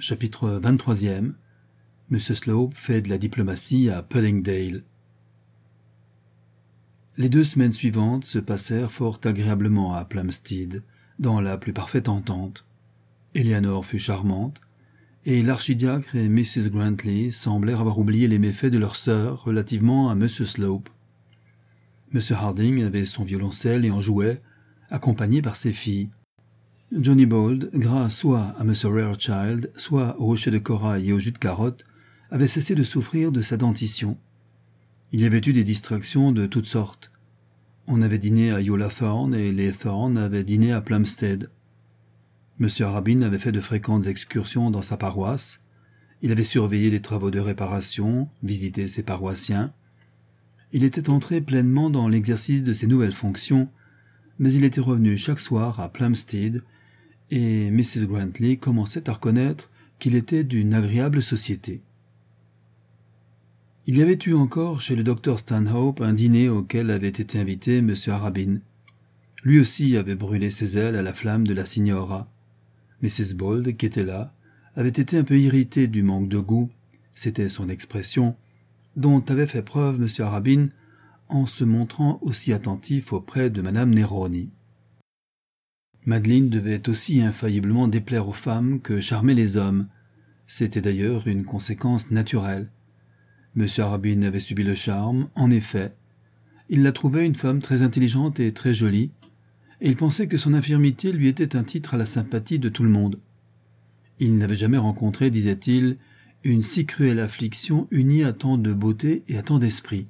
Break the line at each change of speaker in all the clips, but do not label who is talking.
Chapitre 23e. M. Slope fait de la diplomatie à Puddingdale. Les 2 semaines suivantes se passèrent fort agréablement à Plumstead, dans la plus parfaite entente. Eleanor fut charmante, et l'archidiacre et Mrs. Grantley semblèrent avoir oublié les méfaits de leur sœur relativement à M. Slope. M. Harding avait son violoncelle et en jouait, accompagné par ses filles. Johnny Bold, grâce soit à M. Rarechild, soit au rocher de corail et au jus de carotte, avait cessé de souffrir de sa dentition. Il y avait eu des distractions de toutes sortes. On avait dîné à Yola Thorne et les Thorne avaient dîné à Plumstead. M. Arabin avait fait de fréquentes excursions dans sa paroisse. Il avait surveillé les travaux de réparation, visité ses paroissiens. Il était entré pleinement dans l'exercice de ses nouvelles fonctions, mais il était revenu chaque soir à Plumstead, et Mrs. Grantley commençait à reconnaître qu'il était d'une agréable société. Il y avait eu encore chez le docteur Stanhope un dîner auquel avait été invité M. Arabin. Lui aussi avait brûlé ses ailes à la flamme de la signora. Mrs. Bold, qui était là, avait été un peu irritée du manque de goût, c'était son expression, dont avait fait preuve M. Arabin en se montrant aussi attentif auprès de Mme Neroni. Madeleine devait aussi infailliblement déplaire aux femmes que charmer les hommes. C'était d'ailleurs une conséquence naturelle. M. Arabin avait subi le charme, en effet. Il la trouvait une femme très intelligente et très jolie, et il pensait que son infirmité lui était un titre à la sympathie de tout le monde. Il n'avait jamais rencontré, disait-il, une si cruelle affliction unie à tant de beauté et à tant d'esprit.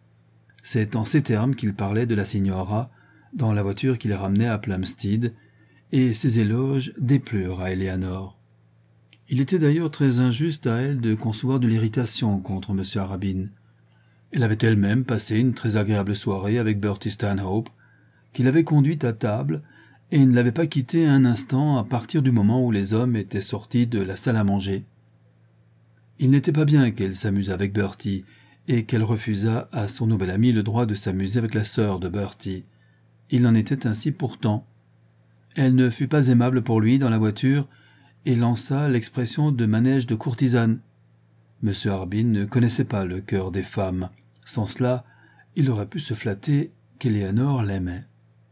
C'est en ces termes qu'il parlait de la signora, dans la voiture qui les ramenait à Plumstead, et ses éloges déplurent à Eleanor. Il était d'ailleurs très injuste à elle de concevoir de l'irritation contre M. Arabin. Elle avait elle-même passé une très agréable soirée avec Bertie Stanhope, qui l'avait conduite à table et ne l'avait pas quittée un instant à partir du moment où les hommes étaient sortis de la salle à manger. Il n'était pas bien qu'elle s'amusât avec Bertie et qu'elle refusât à son nouvel ami le droit de s'amuser avec la sœur de Bertie. Il en était ainsi pourtant. Elle ne fut pas aimable pour lui dans la voiture et lança l'expression de manège de courtisane. M. Arabin ne connaissait pas le cœur des femmes. Sans cela, il aurait pu se flatter qu'Eleanor l'aimait.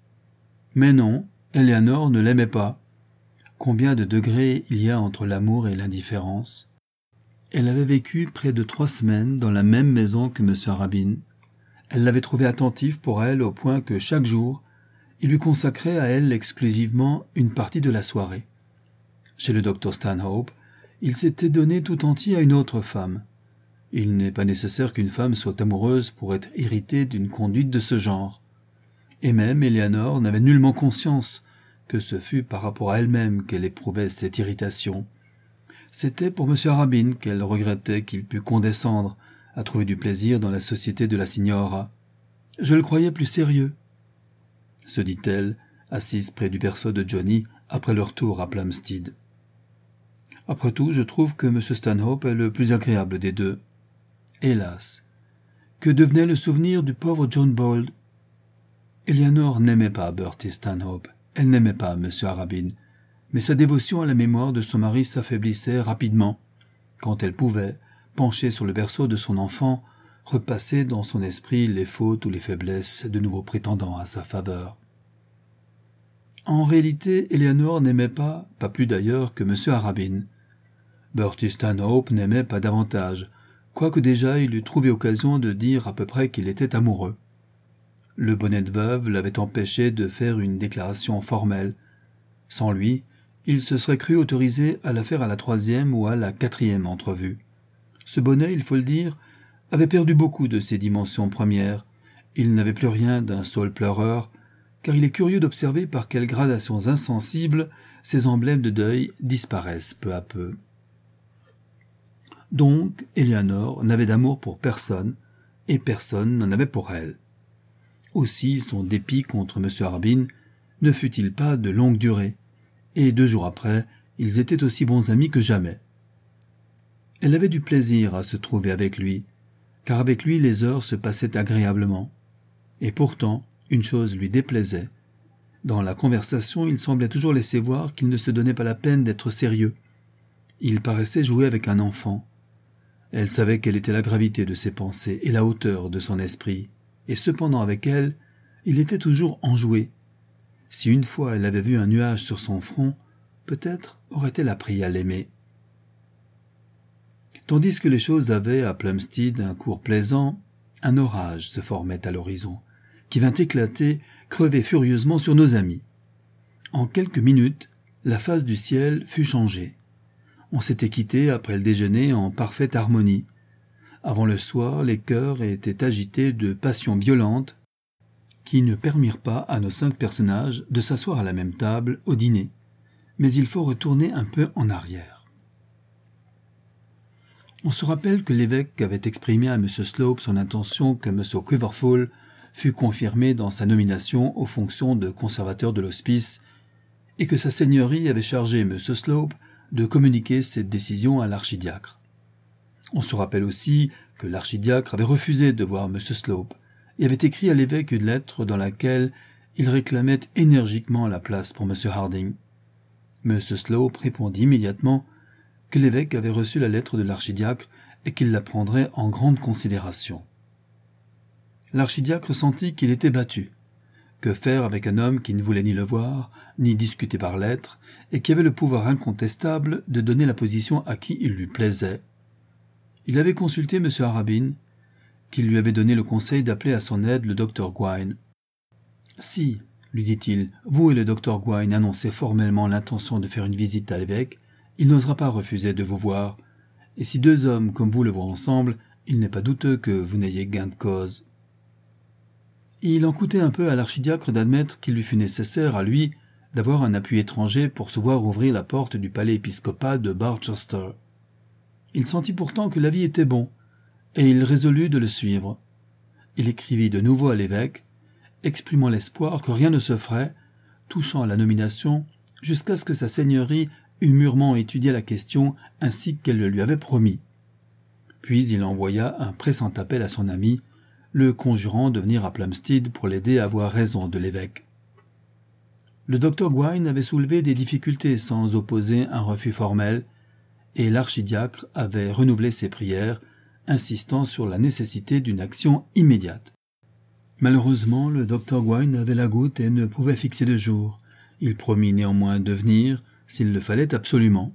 Mais non, Eleanor ne l'aimait pas. Combien de degrés il y a entre l'amour et l'indifférence? Elle avait vécu près de 3 semaines dans la même maison que M. Arabin. Elle l'avait trouvé attentif pour elle au point que chaque jour, il lui consacrait à elle exclusivement une partie de la soirée. Chez le docteur Stanhope, il s'était donné tout entier à une autre femme. Il n'est pas nécessaire qu'une femme soit amoureuse pour être irritée d'une conduite de ce genre. Et même Eleanor n'avait nullement conscience que ce fût par rapport à elle-même qu'elle éprouvait cette irritation. C'était pour M. Arabin qu'elle regrettait qu'il pût condescendre à trouver du plaisir dans la société de la signora. « Je le croyais plus sérieux », se dit-elle, assise près du berceau de Johnny après leur retour à Plumstead. Après tout, je trouve que M. Stanhope est le plus agréable des deux. Hélas, que devenait le souvenir du pauvre John Bold? Eleanor n'aimait pas Bertie Stanhope, elle n'aimait pas M. Arabin, mais sa dévotion à la mémoire de son mari s'affaiblissait rapidement, quand elle pouvait, penchée sur le berceau de son enfant, repasser dans son esprit les fautes ou les faiblesses de nouveaux prétendants à sa faveur. En réalité, Eleanor n'aimait pas plus d'ailleurs que M. Arabin. Bertie Stanhope n'aimait pas davantage, quoique déjà il eût trouvé occasion de dire à peu près qu'il était amoureux. Le bonnet de veuve l'avait empêché de faire une déclaration formelle. Sans lui, il se serait cru autorisé à la faire à la 3e ou à la 4e entrevue. Ce bonnet, il faut le dire, avait perdu beaucoup de ses dimensions premières. Il n'avait plus rien d'un saule pleureur, car il est curieux d'observer par quelles gradations insensibles ces emblèmes de deuil disparaissent peu à peu. Donc, Eleanor n'avait d'amour pour personne, et personne n'en avait pour elle. Aussi, son dépit contre M. Arabin ne fut-il pas de longue durée, et 2 jours après, ils étaient aussi bons amis que jamais. Elle avait du plaisir à se trouver avec lui, car avec lui les heures se passaient agréablement. Et pourtant, une chose lui déplaisait. Dans la conversation, il semblait toujours laisser voir qu'il ne se donnait pas la peine d'être sérieux. Il paraissait jouer avec un enfant. Elle savait quelle était la gravité de ses pensées et la hauteur de son esprit, et cependant avec elle, il était toujours enjoué. Si une fois elle avait vu un nuage sur son front, peut-être aurait-elle appris à l'aimer. Tandis que les choses avaient à Plumstead un cours plaisant, un orage se formait à l'horizon, qui vint éclater, crever furieusement sur nos amis. En quelques minutes, la face du ciel fut changée. On s'était quitté après le déjeuner en parfaite harmonie. Avant le soir, les cœurs étaient agités de passions violentes qui ne permirent pas à nos 5 personnages de s'asseoir à la même table au dîner. Mais il faut retourner un peu en arrière. On se rappelle que l'évêque avait exprimé à M. Slope son intention que M. Quiverful fût confirmé dans sa nomination aux fonctions de conservateur de l'hospice et que sa seigneurie avait chargé M. Slope de communiquer cette décision à l'archidiacre. On se rappelle aussi que l'archidiacre avait refusé de voir M. Slope et avait écrit à l'évêque une lettre dans laquelle il réclamait énergiquement la place pour M. Harding. M. Slope répondit immédiatement que l'évêque avait reçu la lettre de l'archidiacre et qu'il la prendrait en grande considération. L'archidiacre sentit qu'il était battu. Que faire avec un homme qui ne voulait ni le voir, ni discuter par lettres, et qui avait le pouvoir incontestable de donner la position à qui il lui plaisait? Il avait consulté M. Harabin, qui lui avait donné le conseil d'appeler à son aide le docteur Gouin. « Si, lui dit-il, vous et le docteur Gouin annoncez formellement l'intention de faire une visite à l'évêque, il n'osera pas refuser de vous voir, et si 2 hommes comme vous le voient ensemble, il n'est pas douteux que vous n'ayez gain de cause. » Il en coûtait un peu à l'archidiacre d'admettre qu'il lui fût nécessaire, à lui, d'avoir un appui étranger pour se voir ouvrir la porte du palais épiscopal de Barchester. Il sentit pourtant que l'avis était bon, et il résolut de le suivre. Il écrivit de nouveau à l'évêque, exprimant l'espoir que rien ne se ferait, touchant à la nomination, jusqu'à ce que sa seigneurie eût mûrement étudié la question ainsi qu'elle le lui avait promis. Puis il envoya un pressant appel à son ami, le conjurant de venir à Plumstead pour l'aider à avoir raison de l'évêque. Le docteur Gouin avait soulevé des difficultés sans opposer un refus formel, et l'archidiacre avait renouvelé ses prières, insistant sur la nécessité d'une action immédiate. Malheureusement, le docteur Gouin avait la goutte et ne pouvait fixer de jour. Il promit néanmoins de venir, s'il le fallait absolument.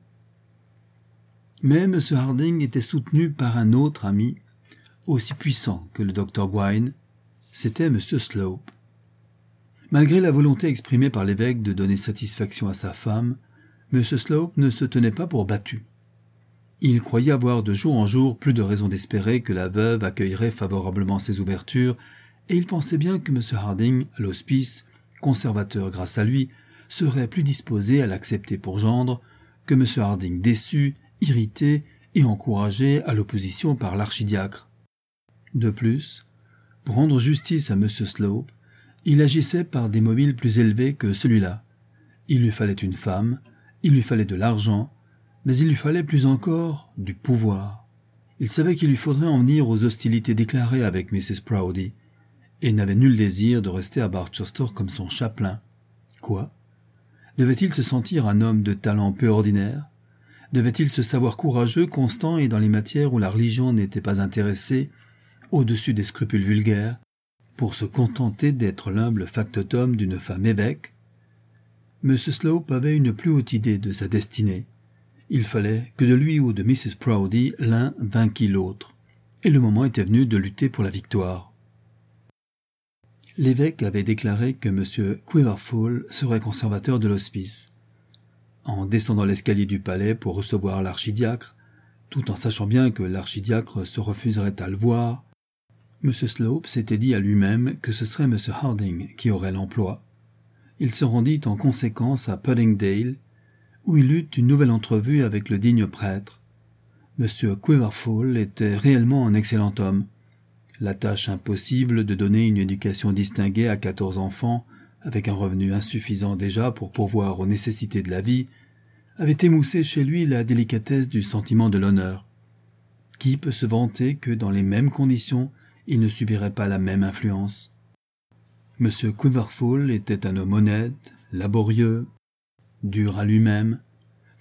Mais M. Harding était soutenu par un autre ami, aussi puissant que le docteur Gouin, c'était M. Slope. Malgré la volonté exprimée par l'évêque de donner satisfaction à sa femme, M. Slope ne se tenait pas pour battu. Il croyait avoir de jour en jour plus de raisons d'espérer que la veuve accueillerait favorablement ses ouvertures, et il pensait bien que M. Harding, à l'hospice, conservateur grâce à lui, serait plus disposé à l'accepter pour gendre que M. Harding déçu, irrité et encouragé à l'opposition par l'archidiacre. De plus, pour rendre justice à M. Slope, il agissait par des mobiles plus élevés que celui-là. Il lui fallait une femme, il lui fallait de l'argent, mais il lui fallait plus encore du pouvoir. Il savait qu'il lui faudrait en venir aux hostilités déclarées avec Mrs. Proudie, et n'avait nul désir de rester à Barchester comme son chapelain. Quoi? Devait-il se sentir un homme de talent peu ordinaire? Devait-il se savoir courageux, constant et dans les matières où la religion n'était pas intéressée, au-dessus des scrupules vulgaires, pour se contenter d'être l'humble factotum d'une femme évêque? M. Slope avait une plus haute idée de sa destinée. Il fallait que de lui ou de Mrs. Proudie l'un vainquît l'autre, et le moment était venu de lutter pour la victoire. L'évêque avait déclaré que M. Quiverful serait conservateur de l'hospice. En descendant l'escalier du palais pour recevoir l'archidiacre, tout en sachant bien que l'archidiacre se refuserait à le voir, M. Slope s'était dit à lui-même que ce serait M. Harding qui aurait l'emploi. Il se rendit en conséquence à Puddingdale, où il eut une nouvelle entrevue avec le digne prêtre. M. Quiverful était réellement un excellent homme. La tâche impossible de donner une éducation distinguée à 14 enfants, avec un revenu insuffisant déjà pour pourvoir aux nécessités de la vie, avait émoussé chez lui la délicatesse du sentiment de l'honneur. Qui peut se vanter que dans les mêmes conditions, il ne subirait pas la même influence? M. Quiverful était un homme honnête, laborieux, dur à lui-même,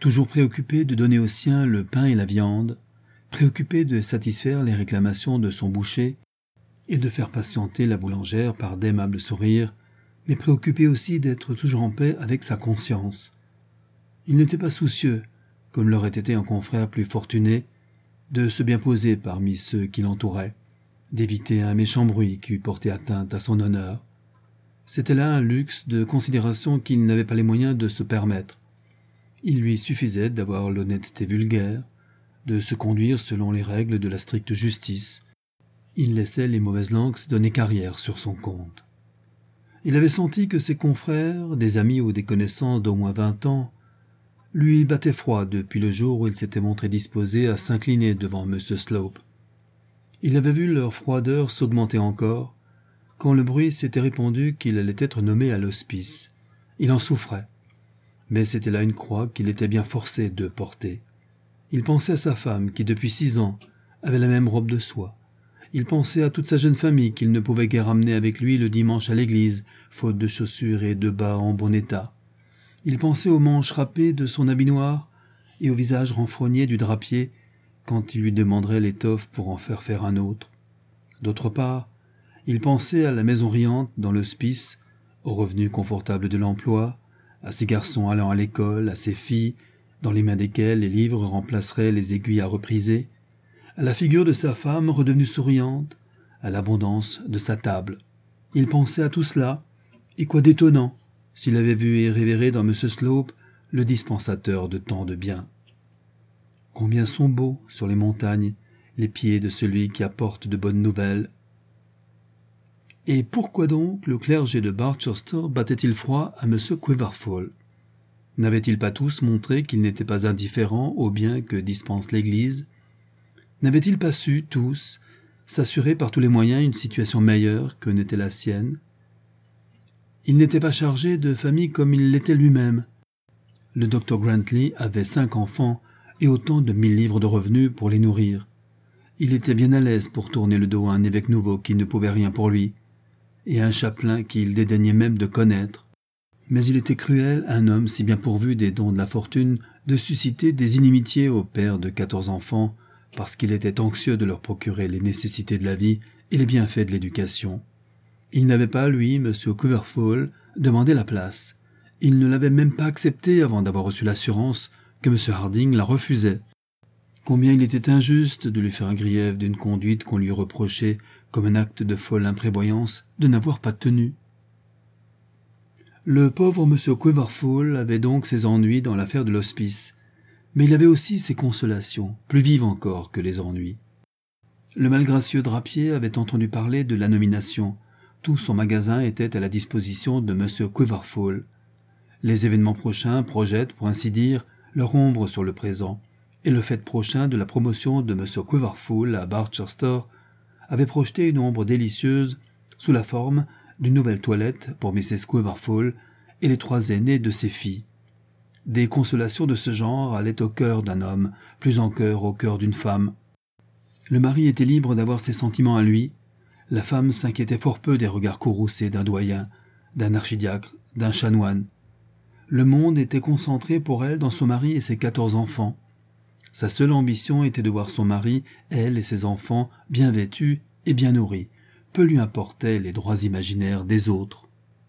toujours préoccupé de donner aux siens le pain et la viande, préoccupé de satisfaire les réclamations de son boucher et de faire patienter la boulangère par d'aimables sourires, mais préoccupé aussi d'être toujours en paix avec sa conscience. Il n'était pas soucieux, comme l'aurait été un confrère plus fortuné, de se bien poser parmi ceux qui l'entouraient, d'éviter un méchant bruit qui eût porté atteinte à son honneur. C'était là un luxe de considération qu'il n'avait pas les moyens de se permettre. Il lui suffisait d'avoir l'honnêteté vulgaire, de se conduire selon les règles de la stricte justice. Il laissait les mauvaises langues se donner carrière sur son compte. Il avait senti que ses confrères, des amis ou des connaissances d'au moins 20 ans, lui battaient froid depuis le jour où il s'était montré disposé à s'incliner devant M. Slope. Il avait vu leur froideur s'augmenter encore, quand le bruit s'était répandu qu'il allait être nommé à l'hospice. Il en souffrait, mais c'était là une croix qu'il était bien forcé de porter. Il pensait à sa femme qui, depuis 6 ans, avait la même robe de soie. Il pensait à toute sa jeune famille qu'il ne pouvait guère amener avec lui le dimanche à l'église, faute de chaussures et de bas en bon état. Il pensait aux manches râpées de son habit noir et au visage renfrogné du drapier quand il lui demanderait l'étoffe pour en faire un autre. D'autre part, il pensait à la maison riante dans l'hospice, aux revenus confortables de l'emploi, à ses garçons allant à l'école, à ses filles, dans les mains desquelles les livres remplaceraient les aiguilles à repriser, à la figure de sa femme redevenue souriante, à l'abondance de sa table. Il pensait à tout cela, et quoi d'étonnant s'il avait vu et révéré dans M. Slope le dispensateur de tant de biens. Combien sont beaux, sur les montagnes, les pieds de celui qui apporte de bonnes nouvelles. Et pourquoi donc le clergé de Barchester battait-il froid à M. Quiverful? N'avaient-ils pas tous montré qu'ils n'étaient pas indifférents aux biens que dispense l'Église? N'avaient-ils pas su, tous, s'assurer par tous les moyens une situation meilleure que n'était la sienne? Il n'était pas chargé de famille comme il l'était lui-même. Le docteur Grantley avait 5 enfants et autant de 1000 livres de revenus pour les nourrir. Il était bien à l'aise pour tourner le dos à un évêque nouveau qui ne pouvait rien pour lui, et à un chapelain qu'il dédaignait même de connaître. Mais il était cruel, un homme si bien pourvu des dons de la fortune, de susciter des inimitiés aux pères de 14 enfants, parce qu'il était anxieux de leur procurer les nécessités de la vie et les bienfaits de l'éducation. Il n'avait pas, lui, M. Quiverful, demandé la place. Il ne l'avait même pas acceptée avant d'avoir reçu l'assurance que M. Harding la refusait. Combien il était injuste de lui faire un grief d'une conduite qu'on lui reprochait comme un acte de folle imprévoyance de n'avoir pas tenu. Le pauvre M. Quiverful avait donc ses ennuis dans l'affaire de l'hospice, mais il avait aussi ses consolations, plus vives encore que les ennuis. Le malgracieux drapier avait entendu parler de la nomination. Tout son magasin était à la disposition de M. Quiverful. Les événements prochains projettent, pour ainsi dire, leur ombre sur le présent, et le fait prochain de la promotion de M. Quiverful à Barchester avait projeté une ombre délicieuse sous la forme d'une nouvelle toilette pour Mrs. Quiverful et les 3 aînées de ses filles. Des consolations de ce genre allaient au cœur d'un homme, plus encore au cœur d'une femme. Le mari était libre d'avoir ses sentiments à lui, la femme s'inquiétait fort peu des regards courroucés d'un doyen, d'un archidiacre, d'un chanoine. Le monde était concentré pour elle dans son mari et ses 14 enfants. Sa seule ambition était de voir son mari, elle et ses enfants, bien vêtus et bien nourris. Peu lui importaient les droits imaginaires des autres.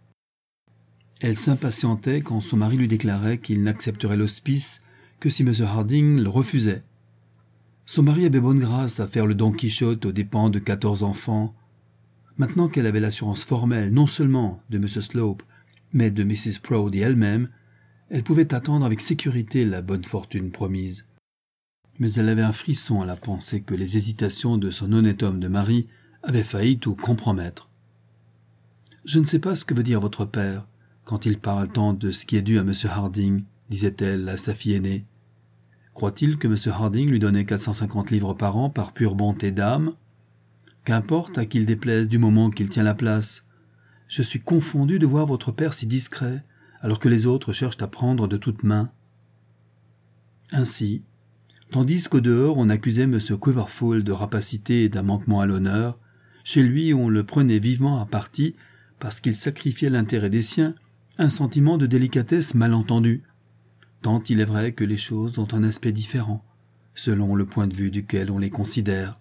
Elle s'impatientait quand son mari lui déclarait qu'il n'accepterait l'hospice que si M. Harding le refusait. Son mari avait bonne grâce à faire le Don Quichotte aux dépens de 14 enfants. Maintenant qu'elle avait l'assurance formelle non seulement de M. Slope, mais de Mrs. Proudie elle-même, elle pouvait attendre avec sécurité la bonne fortune promise. Mais elle avait un frisson à la pensée que les hésitations de son honnête homme de mari avaient failli tout compromettre. « Je ne sais pas ce que veut dire votre père quand il parle tant de ce qui est dû à M. Harding, disait-elle à sa fille aînée. Croit-il que M. Harding lui donnait 450 livres par an par pure bonté d'âme? Qu'importe à qui il déplaise du moment qu'il tient la place. Je suis confondu de voir votre père si discret, alors que les autres cherchent à prendre de toutes mains. » Ainsi, tandis qu'au dehors on accusait M. Quiverful de rapacité et d'un manquement à l'honneur, chez lui on le prenait vivement à partie parce qu'il sacrifiait l'intérêt des siens, un sentiment de délicatesse mal entendu. tant il est vrai que les choses ont un aspect différent, selon le point de vue duquel on les considère.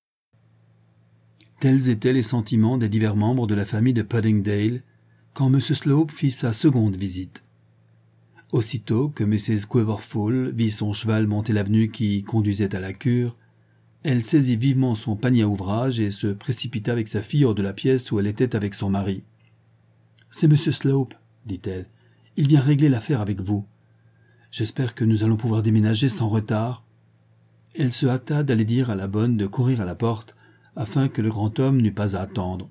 Tels étaient les sentiments des divers membres de la famille de Puddingdale quand M. Slope fit sa seconde visite. Aussitôt que Mrs. Quiverful vit son cheval monter l'avenue qui conduisait à la cure, elle saisit vivement son panier à ouvrage et se précipita avec sa fille hors de la pièce où elle était avec son mari. « C'est M. Slope, dit-elle. Il vient régler l'affaire avec vous. J'espère que nous allons pouvoir déménager sans retard. » Elle se hâta d'aller dire à la bonne de courir à la porte, afin que le grand homme n'eût pas à attendre.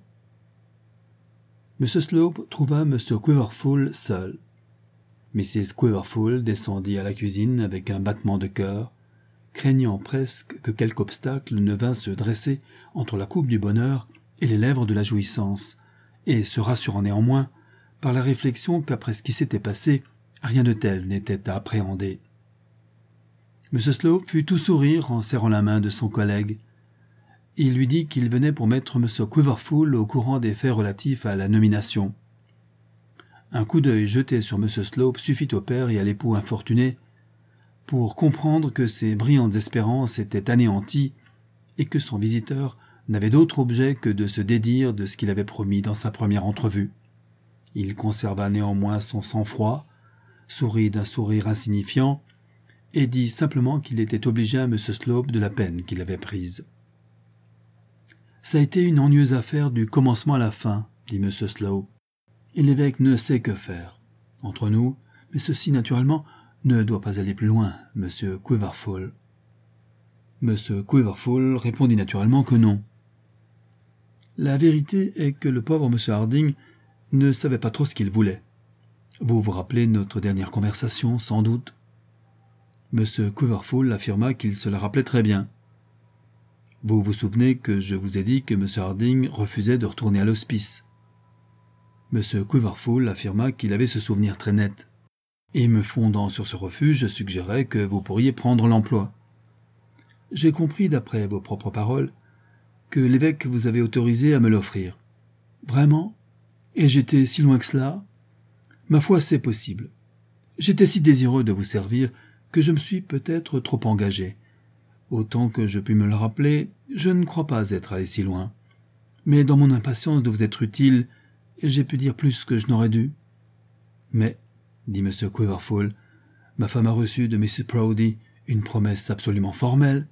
M. Slope trouva M. Quiverful seul. Mrs. Quiverful descendit à la cuisine avec un battement de cœur, craignant presque que quelque obstacle ne vînt se dresser entre la coupe du bonheur et les lèvres de la jouissance, et se rassurant néanmoins par la réflexion qu'après ce qui s'était passé, rien de tel n'était à appréhender. M. Slope fut tout sourire en serrant la main de son collègue. Il lui dit qu'il venait pour mettre M. Quiverful au courant des faits relatifs à la nomination. Un coup d'œil jeté sur M. Slope suffit au père et à l'époux infortuné pour comprendre que ses brillantes espérances étaient anéanties et que son visiteur n'avait d'autre objet que de se dédire de ce qu'il avait promis dans sa première entrevue. Il conserva néanmoins son sang-froid, sourit d'un sourire insignifiant, et dit simplement qu'il était obligé à M. Slope de la peine qu'il avait prise. « Ça a été une ennuyeuse affaire du commencement à la fin, » dit M. Slope, « et l'évêque ne sait que faire. Entre nous, mais ceci, naturellement, ne doit pas aller plus loin, M. Quiverful. » M. Quiverful répondit naturellement que non. La vérité est que le pauvre M. Harding ne savait pas trop ce qu'il voulait. Vous vous rappelez notre dernière conversation, sans doute. M. Quiverful affirma qu'il se la rappelait très bien. Vous vous souvenez que je vous ai dit que M. Harding refusait de retourner à l'hospice. M. Quiverful affirma qu'il avait ce souvenir très net. Et me fondant sur ce refus, je suggérais que vous pourriez prendre l'emploi. J'ai compris, d'après vos propres paroles, que l'évêque vous avait autorisé à me l'offrir. Vraiment ? Et j'étais si loin que cela ? Ma foi, c'est possible. J'étais si désireux de vous servir que je me suis peut-être trop engagé. Autant que je puis me le rappeler, je ne crois pas être allé si loin. Mais dans mon impatience de vous être utile, j'ai pu dire plus que je n'aurais dû. Mais, dit M. Quiverful, ma femme a reçu de Mrs. Proudie une promesse absolument formelle.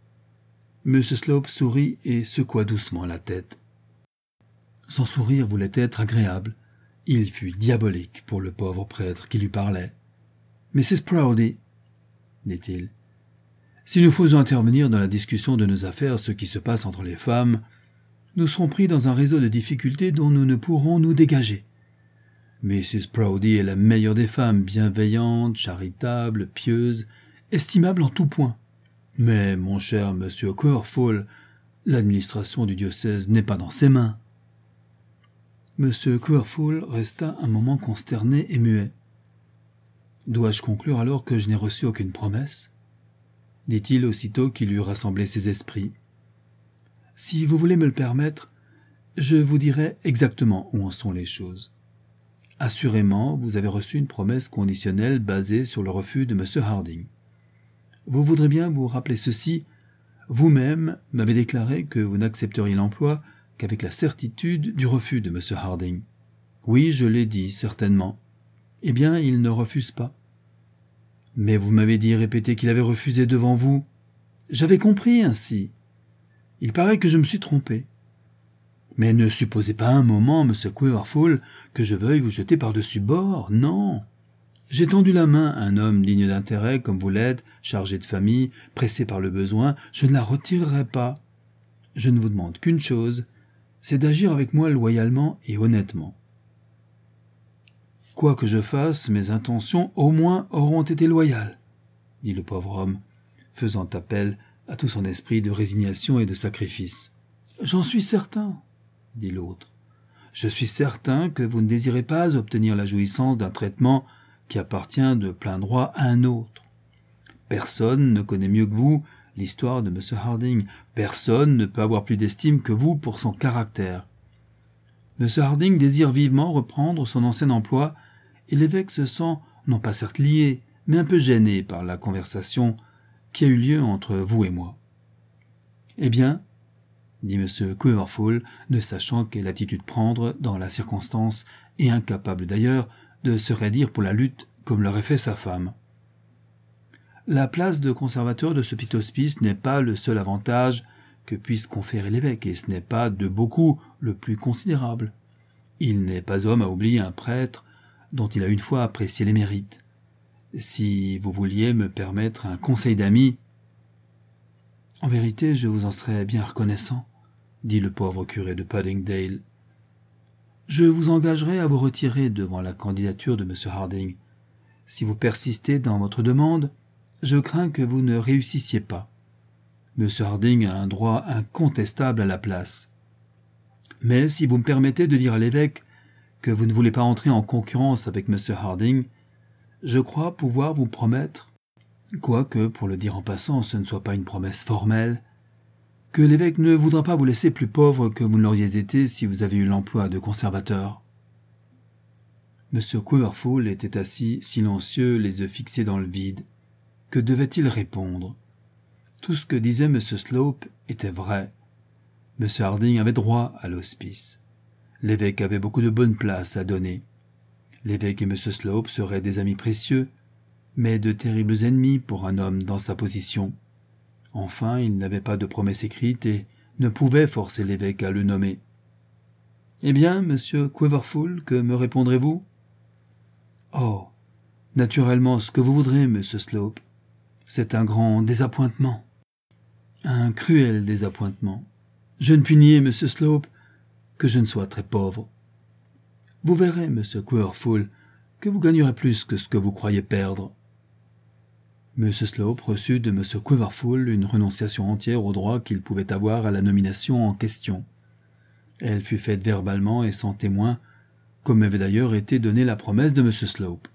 M. Slope sourit et secoua doucement la tête. Son sourire voulait être agréable. Il fut diabolique pour le pauvre prêtre qui lui parlait. « Mrs. Proudie, dit-il, si nous faisons intervenir dans la discussion de nos affaires ce qui se passe entre les femmes, nous serons pris dans un réseau de difficultés dont nous ne pourrons nous dégager. Mrs. Proudie est la meilleure des femmes, bienveillante, charitable, pieuse, estimable en tout point. Mais, mon cher monsieur Quiverful, l'administration du diocèse n'est pas dans ses mains. » M. Quiverful resta un moment consterné et muet. « Dois-je conclure alors que je n'ai reçu aucune promesse ?» dit-il aussitôt qu'il eut rassemblé ses esprits. « Si vous voulez me le permettre, je vous dirai exactement où en sont les choses. Assurément, vous avez reçu une promesse conditionnelle basée sur le refus de M. Harding. Vous voudrez bien vous rappeler ceci. Vous-même m'avez déclaré que vous n'accepteriez l'emploi qu'avec la certitude du refus de M. Harding. Oui, je l'ai dit, certainement. Eh bien, il ne refuse pas. Mais vous m'avez dit et répété qu'il avait refusé devant vous. J'avais compris ainsi. Il paraît que je me suis trompé. Mais ne supposez pas un moment, M. Quiverful, que je veuille vous jeter par-dessus bord, non. J'ai tendu la main à un homme digne d'intérêt comme vous l'êtes, chargé de famille, pressé par le besoin, je ne la retirerai pas. Je ne vous demande qu'une chose, c'est d'agir avec moi loyalement et honnêtement. Quoi que je fasse, mes intentions au moins auront été loyales, dit le pauvre homme, faisant appel à tout son esprit de résignation et de sacrifice. J'en suis certain, dit l'autre. Je suis certain que vous ne désirez pas obtenir la jouissance d'un traitement qui appartient de plein droit à un autre. Personne ne connaît mieux que vous l'histoire de M. Harding. Personne ne peut avoir plus d'estime que vous pour son caractère. M. Harding désire vivement reprendre son ancien emploi, et l'évêque se sent, non pas certes lié, mais un peu gêné par la conversation qui a eu lieu entre vous et moi. »« Eh bien, » dit M. Quiverful, ne sachant quelle attitude prendre dans la circonstance et incapable d'ailleurs de se raidir pour la lutte comme l'aurait fait sa femme. « La place de conservateur de ce petit hospice n'est pas le seul avantage que puisse conférer l'évêque, et ce n'est pas de beaucoup le plus considérable. Il n'est pas homme à oublier un prêtre dont il a une fois apprécié les mérites. Si vous vouliez me permettre un conseil d'ami, »« En vérité, je vous en serais bien reconnaissant, » dit le pauvre curé de Puddingdale. « Je vous engagerai à vous retirer devant la candidature de M. Harding. Si vous persistez dans votre demande, je crains que vous ne réussissiez pas. M. Harding a un droit incontestable à la place. Mais si vous me permettez de dire à l'évêque que vous ne voulez pas entrer en concurrence avec M. Harding, je crois pouvoir vous promettre, quoique, pour le dire en passant, ce ne soit pas une promesse formelle, que l'évêque ne voudra pas vous laisser plus pauvre que vous ne l'auriez été si vous avez eu l'emploi de conservateur. » M. Quiverful était assis silencieux, les yeux fixés dans le vide. Que devait-il répondre? Tout ce que disait M. Slope était vrai. M. Harding avait droit à l'hospice. L'évêque avait beaucoup de bonnes places à donner. L'évêque et M. Slope seraient des amis précieux, mais de terribles ennemis pour un homme dans sa position. Enfin, il n'avait pas de promesse écrite et ne pouvait forcer l'évêque à le nommer. « Eh bien, monsieur Quiverful, que me répondrez-vous ?»« Oh, naturellement, ce que vous voudrez, monsieur Slope. C'est un grand désappointement. Un cruel désappointement. Je ne puis nier, monsieur Slope, que je ne sois très pauvre. Vous verrez, monsieur Quiverful, que vous gagnerez plus que ce que vous croyez perdre. » M. Slope reçut de M. Quiverful une renonciation entière au droit qu'il pouvait avoir à la nomination en question. Elle fut faite verbalement et sans témoin, comme avait d'ailleurs été donnée la promesse de M. Slope.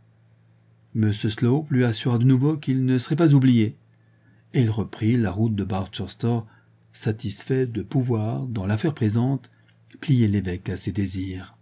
M. Slope lui assura de nouveau qu'il ne serait pas oublié, et il reprit la route de Barchester, satisfait de pouvoir, dans l'affaire présente, plier l'évêque à ses désirs.